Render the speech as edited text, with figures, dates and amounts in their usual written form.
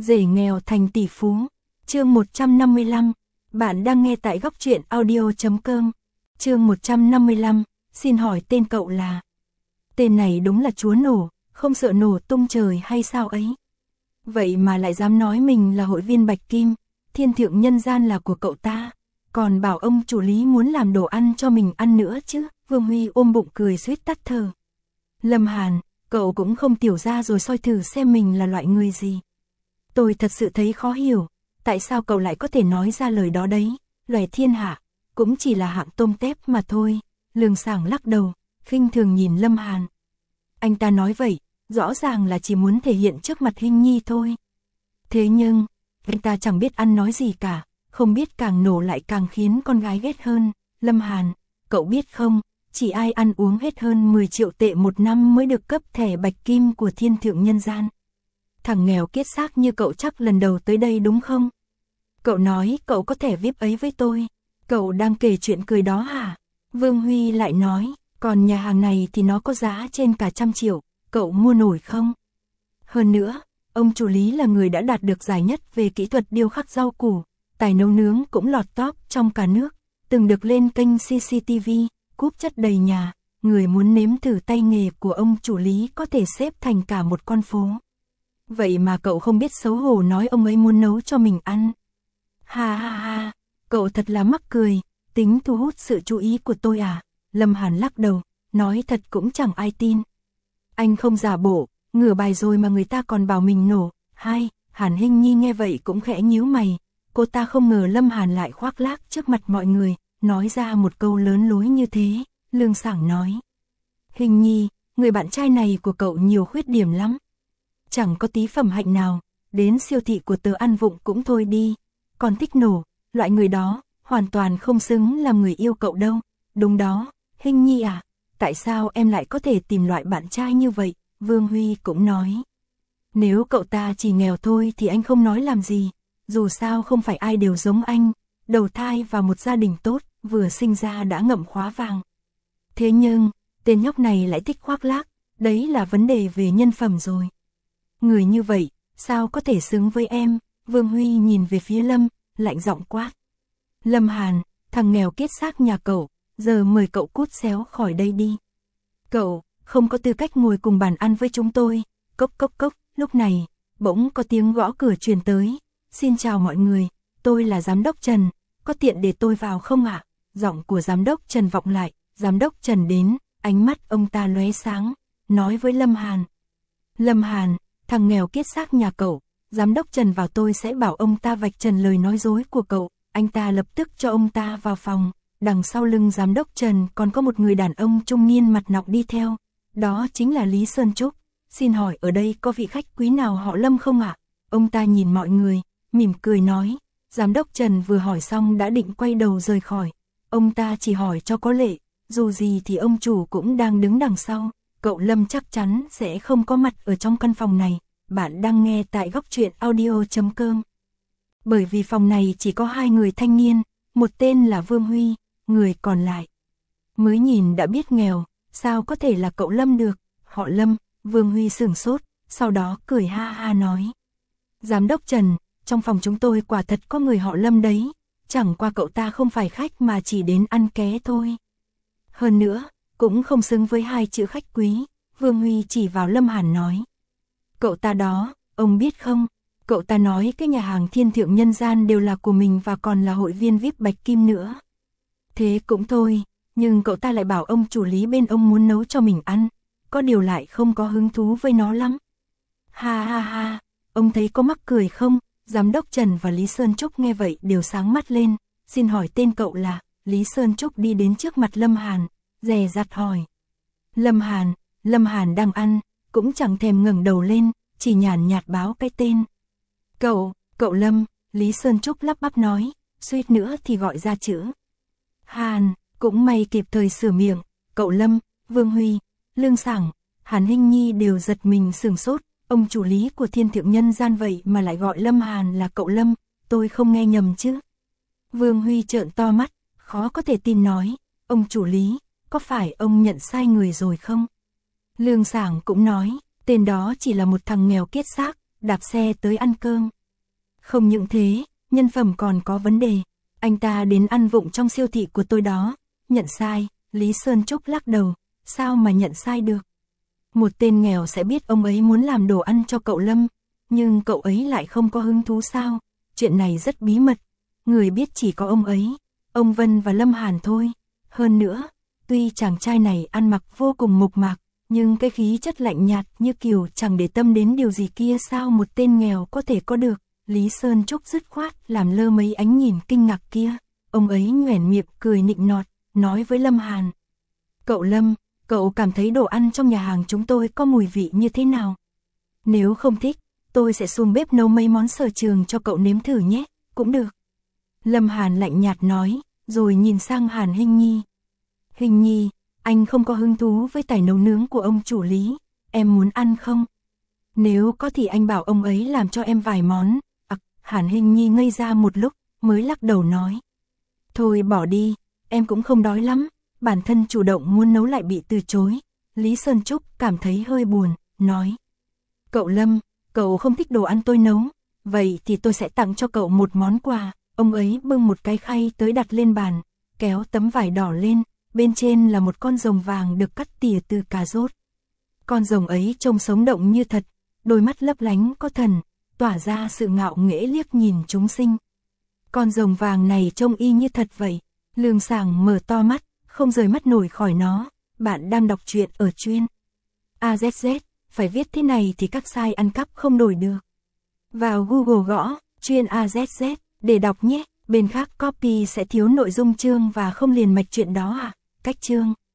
Rể nghèo thành tỷ phú. Chương 155. Bạn đang nghe tại góc truyện audio.com. Chương 155. Xin hỏi tên cậu là? Tên này đúng là chúa nổ, không sợ nổ tung trời hay sao ấy? Vậy mà lại dám nói mình là hội viên Bạch Kim, thiên thượng nhân gian là của cậu ta, còn bảo ông chủ lý muốn làm đồ ăn cho mình ăn nữa chứ. Vương Huy ôm bụng cười suýt tắt thở. Lâm Hàn, cậu cũng không tiểu ra rồi soi thử xem mình là loại người gì. Tôi thật sự thấy khó hiểu, tại sao cậu lại có thể nói ra lời đó đấy, loài thiên hạ, cũng chỉ là hạng tôm tép mà thôi. Lương Sảng lắc đầu, khinh thường nhìn Lâm Hàn. Anh ta nói vậy, rõ ràng là chỉ muốn thể hiện trước mặt Hinh Nhi thôi. Thế nhưng, anh ta chẳng biết ăn nói gì cả, không biết càng nổ lại càng khiến con gái ghét hơn. Lâm Hàn, cậu biết không, chỉ ai ăn uống hết hơn 10 triệu tệ một năm mới được cấp thẻ Bạch Kim của thiên thượng nhân gian. Thằng nghèo kiết xác như cậu chắc lần đầu tới đây đúng không? Cậu nói cậu có thẻ VIP ấy với tôi. Cậu đang kể chuyện cười đó hả? Vương Huy lại nói, còn nhà hàng này thì nó có giá trên cả 100 triệu, cậu mua nổi không? Hơn nữa, ông chủ lý là người đã đạt được giải nhất về kỹ thuật điêu khắc rau củ, tài nấu nướng cũng lọt top trong cả nước, từng được lên kênh CCTV, cúp chất đầy nhà, người muốn nếm thử tay nghề của ông chủ lý có thể xếp thành cả một con phố. Vậy mà cậu không biết xấu hổ nói ông ấy muốn nấu cho mình ăn. Ha ha ha, cậu thật là mắc cười, tính thu hút sự chú ý của tôi à? Lâm Hàn lắc đầu, nói thật cũng chẳng ai tin. Anh không giả bộ, ngửa bài rồi mà người ta còn bảo mình nổ. Hai, Hàn Hinh Nhi nghe vậy cũng khẽ nhíu mày, cô ta không ngờ Lâm Hàn lại khoác lác trước mặt mọi người, nói ra một câu lớn lối như thế. Lương Sảng nói, Hinh Nhi, người bạn trai này của cậu nhiều khuyết điểm lắm. Chẳng có tí phẩm hạnh nào, đến siêu thị của tớ ăn vụng cũng thôi đi, còn thích nổ, loại người đó, hoàn toàn không xứng làm người yêu cậu đâu. Đúng đó, Hinh Nhi à, tại sao em lại có thể tìm loại bạn trai như vậy? Vương Huy cũng nói, nếu cậu ta chỉ nghèo thôi thì anh không nói làm gì, dù sao không phải ai đều giống anh, đầu thai vào một gia đình tốt, vừa sinh ra đã ngậm khóa vàng. Thế nhưng, tên nhóc này lại thích khoác lác, đấy là vấn đề về nhân phẩm rồi. Người như vậy, sao có thể xứng với em? Vương Huy nhìn về phía Lâm, lạnh giọng quát. Lâm Hàn, thằng nghèo kiết xác nhà cậu, giờ mời cậu cút xéo khỏi đây đi. Cậu, không có tư cách ngồi cùng bàn ăn với chúng tôi. Cốc cốc cốc, lúc này, bỗng có tiếng gõ cửa truyền tới. Xin chào mọi người, tôi là Giám đốc Trần, có tiện để tôi vào không ạ? Giọng của Giám đốc Trần vọng lại, Giám đốc Trần đến, ánh mắt ông ta lóe sáng, nói với Lâm Hàn. Lâm Hàn, thằng nghèo kiết xác nhà cậu, Giám đốc Trần vào tôi sẽ bảo ông ta vạch trần lời nói dối của cậu. Anh ta lập tức cho ông ta vào phòng, đằng sau lưng Giám đốc Trần còn có một người đàn ông trung niên mặt nọc đi theo. Đó chính là Lý Sơn Trúc. Xin hỏi ở đây có vị khách quý nào họ Lâm không ạ? Ông ta nhìn mọi người, mỉm cười nói. Giám đốc Trần vừa hỏi xong đã định quay đầu rời khỏi. Ông ta chỉ hỏi cho có lệ, dù gì thì ông chủ cũng đang đứng đằng sau. Cậu Lâm chắc chắn sẽ không có mặt ở trong căn phòng này. Bạn đang nghe tại góc truyện audio.com. Bởi vì phòng này chỉ có hai người thanh niên, một tên là Vương Huy, người còn lại mới nhìn đã biết nghèo, sao có thể là cậu Lâm được? Họ Lâm. Vương Huy sửng sốt, sau đó cười ha ha nói. Giám đốc Trần, trong phòng chúng tôi quả thật có người họ Lâm đấy, chẳng qua cậu ta không phải khách mà chỉ đến ăn ké thôi. Hơn nữa, cũng không xứng với hai chữ khách quý. Vương Huy chỉ vào Lâm Hàn nói. Cậu ta đó, ông biết không? Cậu ta nói cái nhà hàng thiên thượng nhân gian đều là của mình và còn là hội viên VIP Bạch Kim nữa. Thế cũng thôi, nhưng cậu ta lại bảo ông chủ lý bên ông muốn nấu cho mình ăn, có điều lại không có hứng thú với nó lắm. Ha ha ha, ông thấy có mắc cười không? Giám đốc Trần và Lý Sơn Trúc nghe vậy đều sáng mắt lên. Xin hỏi tên cậu là? Lý Sơn Trúc đi đến trước mặt Lâm Hàn, dè dặt hỏi. Lâm Hàn đang ăn, cũng chẳng thèm ngẩng đầu lên, chỉ nhàn nhạt báo cái tên. Cậu Lâm, Lý Sơn Trúc lắp bắp nói, suýt nữa thì gọi ra chữ Hàn, cũng may kịp thời sửa miệng. Cậu Lâm, Vương Huy, Lương Sảng, Hàn Hinh Nhi đều giật mình sửng sốt, ông chủ lý của thiên thượng nhân gian vậy mà lại gọi Lâm Hàn là cậu Lâm, tôi không nghe nhầm chứ? Vương Huy trợn to mắt, khó có thể tin nói, ông chủ lý, có phải ông nhận sai người rồi không? Lương Sảng cũng nói, tên đó chỉ là một thằng nghèo kiết xác, đạp xe tới ăn cơm. Không những thế, nhân phẩm còn có vấn đề. Anh ta đến ăn vụng trong siêu thị của tôi đó. Nhận sai, Lý Sơn Trúc lắc đầu, sao mà nhận sai được. Một tên nghèo sẽ biết ông ấy muốn làm đồ ăn cho cậu Lâm, nhưng cậu ấy lại không có hứng thú sao? Chuyện này rất bí mật, người biết chỉ có ông ấy, ông Vân và Lâm Hàn thôi. Hơn nữa, tuy chàng trai này ăn mặc vô cùng mộc mạc, nhưng cái khí chất lạnh nhạt như kiểu chẳng để tâm đến điều gì kia sao một tên nghèo có thể có được. Lý Sơn Trúc dứt khoát làm lơ mấy ánh nhìn kinh ngạc kia. Ông ấy nhoẻn miệng cười nịnh nọt, nói với Lâm Hàn. Cậu Lâm, cậu cảm thấy đồ ăn trong nhà hàng chúng tôi có mùi vị như thế nào? Nếu không thích, tôi sẽ xuống bếp nấu mấy món sở trường cho cậu nếm thử nhé, cũng được. Lâm Hàn lạnh nhạt nói, rồi nhìn sang Hàn Hinh Nhi. Hình Nhi, anh không có hứng thú với tài nấu nướng của ông chủ Lý, em muốn ăn không? Nếu có thì anh bảo ông ấy làm cho em vài món. Hàn Hinh Nhi ngây ra một lúc, mới lắc đầu nói. Thôi bỏ đi, em cũng không đói lắm, bản thân chủ động muốn nấu lại bị từ chối. Lý Sơn Trúc cảm thấy hơi buồn, nói. Cậu Lâm, cậu không thích đồ ăn tôi nấu, vậy thì tôi sẽ tặng cho cậu một món quà. Ông ấy bưng một cái khay tới đặt lên bàn, kéo tấm vải đỏ lên, bên trên là một con rồng vàng được cắt tỉa từ cà rốt. Con rồng ấy trông sống động như thật, đôi mắt lấp lánh có thần, tỏa ra sự ngạo nghễ liếc nhìn chúng sinh. Con rồng vàng này trông y như thật vậy. Lương Sảng mở to mắt, không rời mắt nổi khỏi nó. Bạn đang đọc truyện ở chuyên AZZ, phải viết thế này thì các site ăn cắp không đổi được. Vào Google gõ chuyên AZZ để đọc nhé. Bên khác copy sẽ thiếu nội dung chương và không liền mạch chuyện đó à? Cách chương